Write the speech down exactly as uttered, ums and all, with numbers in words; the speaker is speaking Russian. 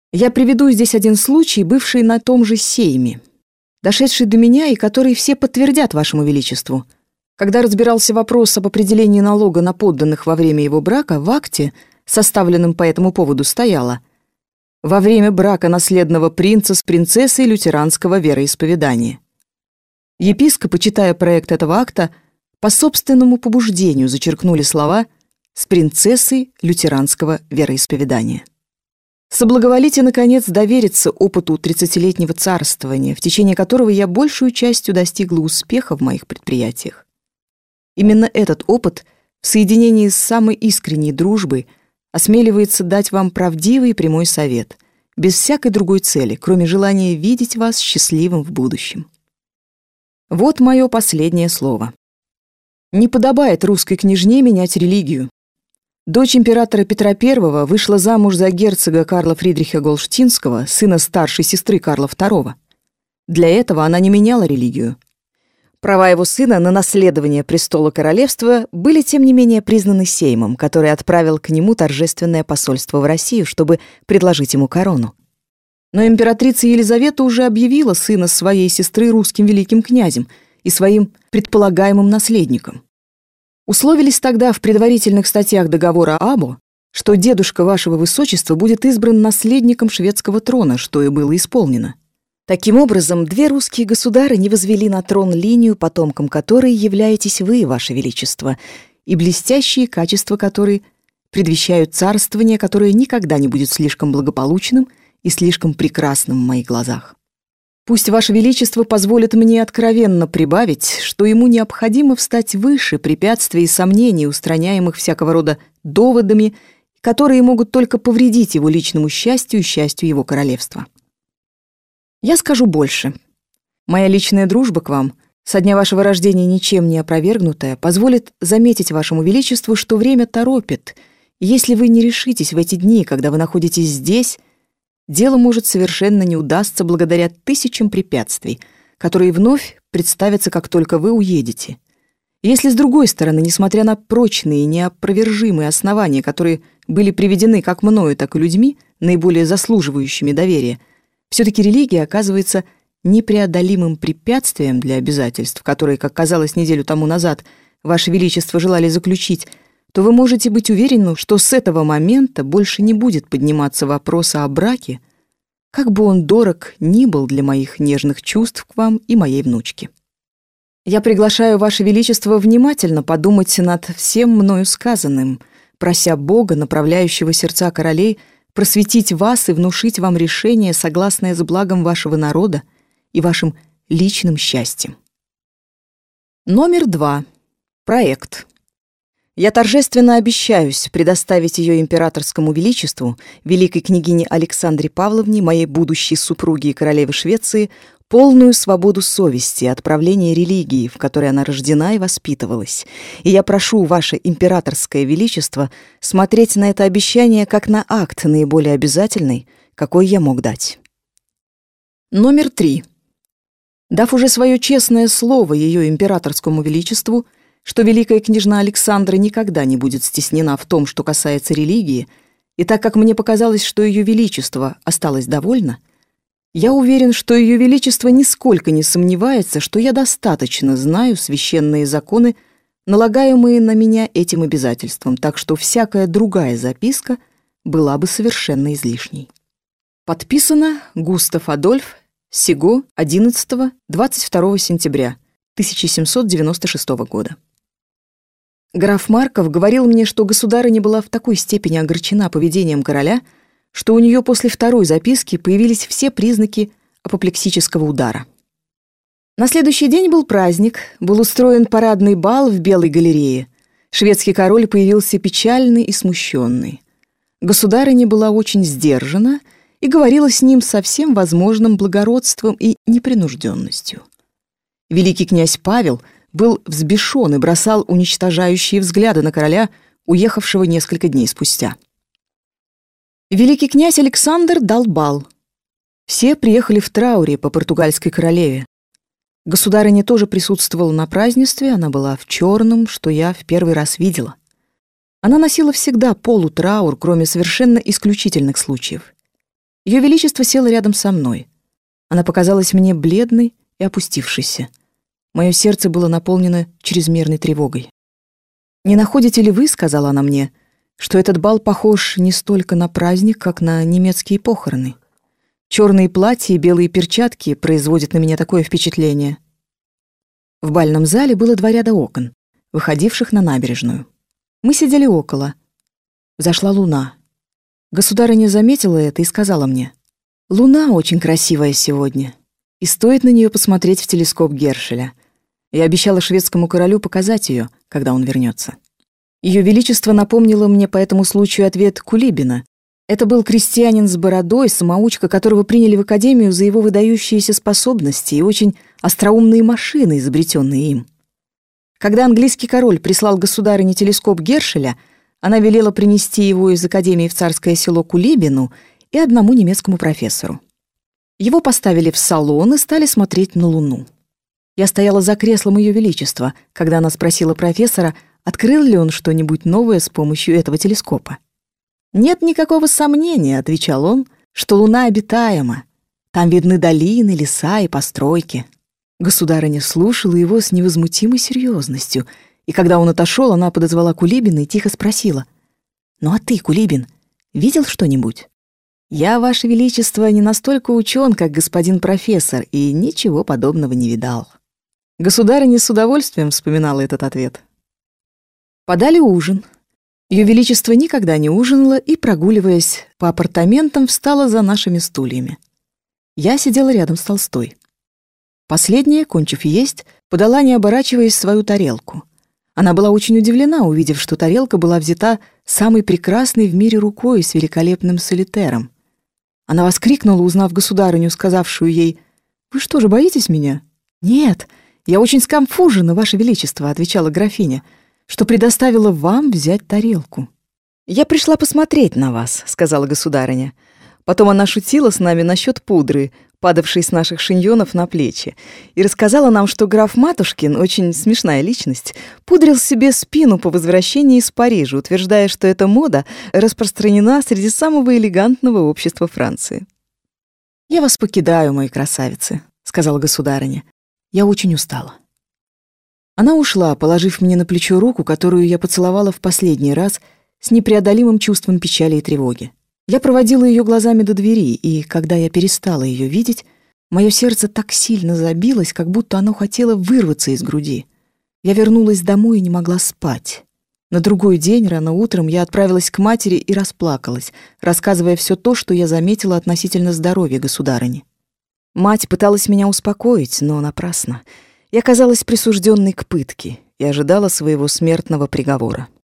Я приведу здесь один случай, бывший на том же сейме, дошедший до меня и который все подтвердят вашему величеству. Когда разбирался вопрос об определении налога на подданных во время его брака, в акте, составленном по этому поводу, стояло: «Во время брака наследного принца с принцессой лютеранского вероисповедания». Епископы, читая проект этого акта, по собственному побуждению зачеркнули слова «с принцессой лютеранского вероисповедания». Соблаговолите, наконец, довериться опыту тридцатилетнего царствования, в течение которого я большую частью достигла успеха в моих предприятиях. Именно этот опыт, в соединении с самой искренней дружбой, осмеливается дать вам правдивый и прямой совет, без всякой другой цели, кроме желания видеть вас счастливым в будущем. Вот мое последнее слово. Не подобает русской княжне менять религию. Дочь императора Петра Первого вышла замуж за герцога Карла Фридриха Голштинского, сына старшей сестры Карла Второго. Для этого она не меняла религию. Права его сына на наследование престола королевства были, тем не менее, признаны Сеймом, который отправил к нему торжественное посольство в Россию, чтобы предложить ему корону. Но императрица Елизавета уже объявила сына своей сестры русским великим князем и своим предполагаемым наследником. Условились тогда в предварительных статьях договора Або, что дедушка вашего высочества будет избран наследником шведского трона, что и было исполнено. Таким образом, две русские государы не возвели на трон линию, потомком которой являетесь вы, ваше величество, и блестящие качества которой предвещают царствование, которое никогда не будет слишком благополучным и слишком прекрасным в моих глазах. Пусть ваше величество позволит мне откровенно прибавить, что ему необходимо встать выше препятствий и сомнений, устраняемых всякого рода доводами, которые могут только повредить его личному счастью и счастью его королевства. Я скажу больше. Моя личная дружба к вам, со дня вашего рождения ничем не опровергнутая, позволит заметить вашему величеству, что время торопит, и если вы не решитесь в эти дни, когда вы находитесь здесь, дело может совершенно не удастся благодаря тысячам препятствий, которые вновь представятся, как только вы уедете. Если, с другой стороны, несмотря на прочные и неопровержимые основания, которые были приведены как мною, так и людьми, наиболее заслуживающими доверия, все-таки религия оказывается непреодолимым препятствием для обязательств, которые, как казалось неделю тому назад, Ваше Величество желали заключить, то вы можете быть уверены, что с этого момента больше не будет подниматься вопроса о браке, как бы он дорог ни был для моих нежных чувств к вам и моей внучке. Я приглашаю Ваше Величество внимательно подумать над всем мною сказанным, прося Бога, направляющего сердца королей, просветить вас и внушить вам решение, согласное с благом вашего народа и вашим личным счастьем. Номер два. Проект. Я торжественно обещаюсь предоставить ее императорскому величеству, великой княгине Александре Павловне, моей будущей супруге и королеве Швеции, полную свободу совести от правления религии, в которой она рождена и воспитывалась. И я прошу ваше императорское величество смотреть на это обещание как на акт наиболее обязательный, какой я мог дать. Номер три. Дав уже свое честное слово ее императорскому величеству, что великая княжна Александра никогда не будет стеснена в том, что касается религии, и так как мне показалось, что ее величество осталось довольно, я уверен, что ее величество нисколько не сомневается, что я достаточно знаю священные законы, налагаемые на меня этим обязательством, так что всякая другая записка была бы совершенно излишней. Подписано Густав Адольф, сего одиннадцатого-двадцать второго сентября тысяча семьсот девяносто шестого года. Граф Марков говорил мне, что государыня была в такой степени огорчена поведением короля, что у нее после второй записки появились все признаки апоплексического удара. На следующий день был праздник, был устроен парадный бал в Белой галерее. Шведский король появился печальный и смущенный. Государыня была очень сдержана и говорила с ним со всем возможным благородством и непринужденностью. Великий князь Павел был взбешен и бросал уничтожающие взгляды на короля, уехавшего несколько дней спустя. Великий князь Александр дал бал. Все приехали в трауре по португальской королеве. Государыня тоже присутствовала на празднестве, она была в черном, что я в первый раз видела. Она носила всегда полутраур, кроме совершенно исключительных случаев. Ее Величество село рядом со мной. Она показалась мне бледной и опустившейся. Мое сердце было наполнено чрезмерной тревогой. «Не находите ли вы, — сказала она мне, — что этот бал похож не столько на праздник, как на немецкие похороны? Черные платья и белые перчатки производят на меня такое впечатление». В бальном зале было два ряда окон, выходивших на набережную. Мы сидели около. Взошла луна. Государыня заметила это и сказала мне: «Луна очень красивая сегодня, и стоит на нее посмотреть в телескоп Гершеля. Я обещала шведскому королю показать ее, когда он вернется». Ее Величество напомнило мне по этому случаю ответ Кулибина. Это был крестьянин с бородой, самоучка, которого приняли в академию за его выдающиеся способности и очень остроумные машины, изобретенные им. Когда английский король прислал государыне телескоп Гершеля, она велела принести его из академии в царское село Кулибину и одному немецкому профессору. Его поставили в салон и стали смотреть на Луну. Я стояла за креслом Ее Величества, когда она спросила профессора, открыл ли он что-нибудь новое с помощью этого телескопа. «Нет никакого сомнения, — отвечал он, — что Луна обитаема. Там видны долины, леса и постройки». Государыня слушала его с невозмутимой серьезностью, и когда он отошел, она подозвала Кулибина и тихо спросила: «Ну а ты, Кулибин, видел что-нибудь?» «Я, Ваше Величество, не настолько учен, как господин профессор, и ничего подобного не видал». Государыня с удовольствием вспоминала этот ответ. Подали ужин. Ее Величество никогда не ужинало и, прогуливаясь по апартаментам, встала за нашими стульями. Я сидела рядом с Толстой. Последняя, кончив есть, подала, не оборачиваясь, свою тарелку. Она была очень удивлена, увидев, что тарелка была взята самой прекрасной в мире рукой с великолепным солитером. Она воскликнула, узнав государыню, сказавшую ей: «Вы что же, боитесь меня?» «Нет, я очень сконфужена, Ваше Величество», — отвечала графиня, «что предоставила вам взять тарелку». «Я пришла посмотреть на вас», — сказала государыня. Потом она шутила с нами насчет пудры, падавшей с наших шиньонов на плечи, и рассказала нам, что граф Матушкин, очень смешная личность, пудрил себе спину по возвращении из Парижа, утверждая, что эта мода распространена среди самого элегантного общества Франции. «Я вас покидаю, мои красавицы», — сказала государыня. «Я очень устала». Она ушла, положив мне на плечо руку, которую я поцеловала в последний раз с непреодолимым чувством печали и тревоги. Я проводила ее глазами до двери, и, когда я перестала ее видеть, мое сердце так сильно забилось, как будто оно хотело вырваться из груди. Я вернулась домой и не могла спать. На другой день, рано утром, я отправилась к матери и расплакалась, рассказывая все то, что я заметила относительно здоровья государыни. Мать пыталась меня успокоить, но напрасно. Я казалась присужденной к пытке и ожидала своего смертного приговора.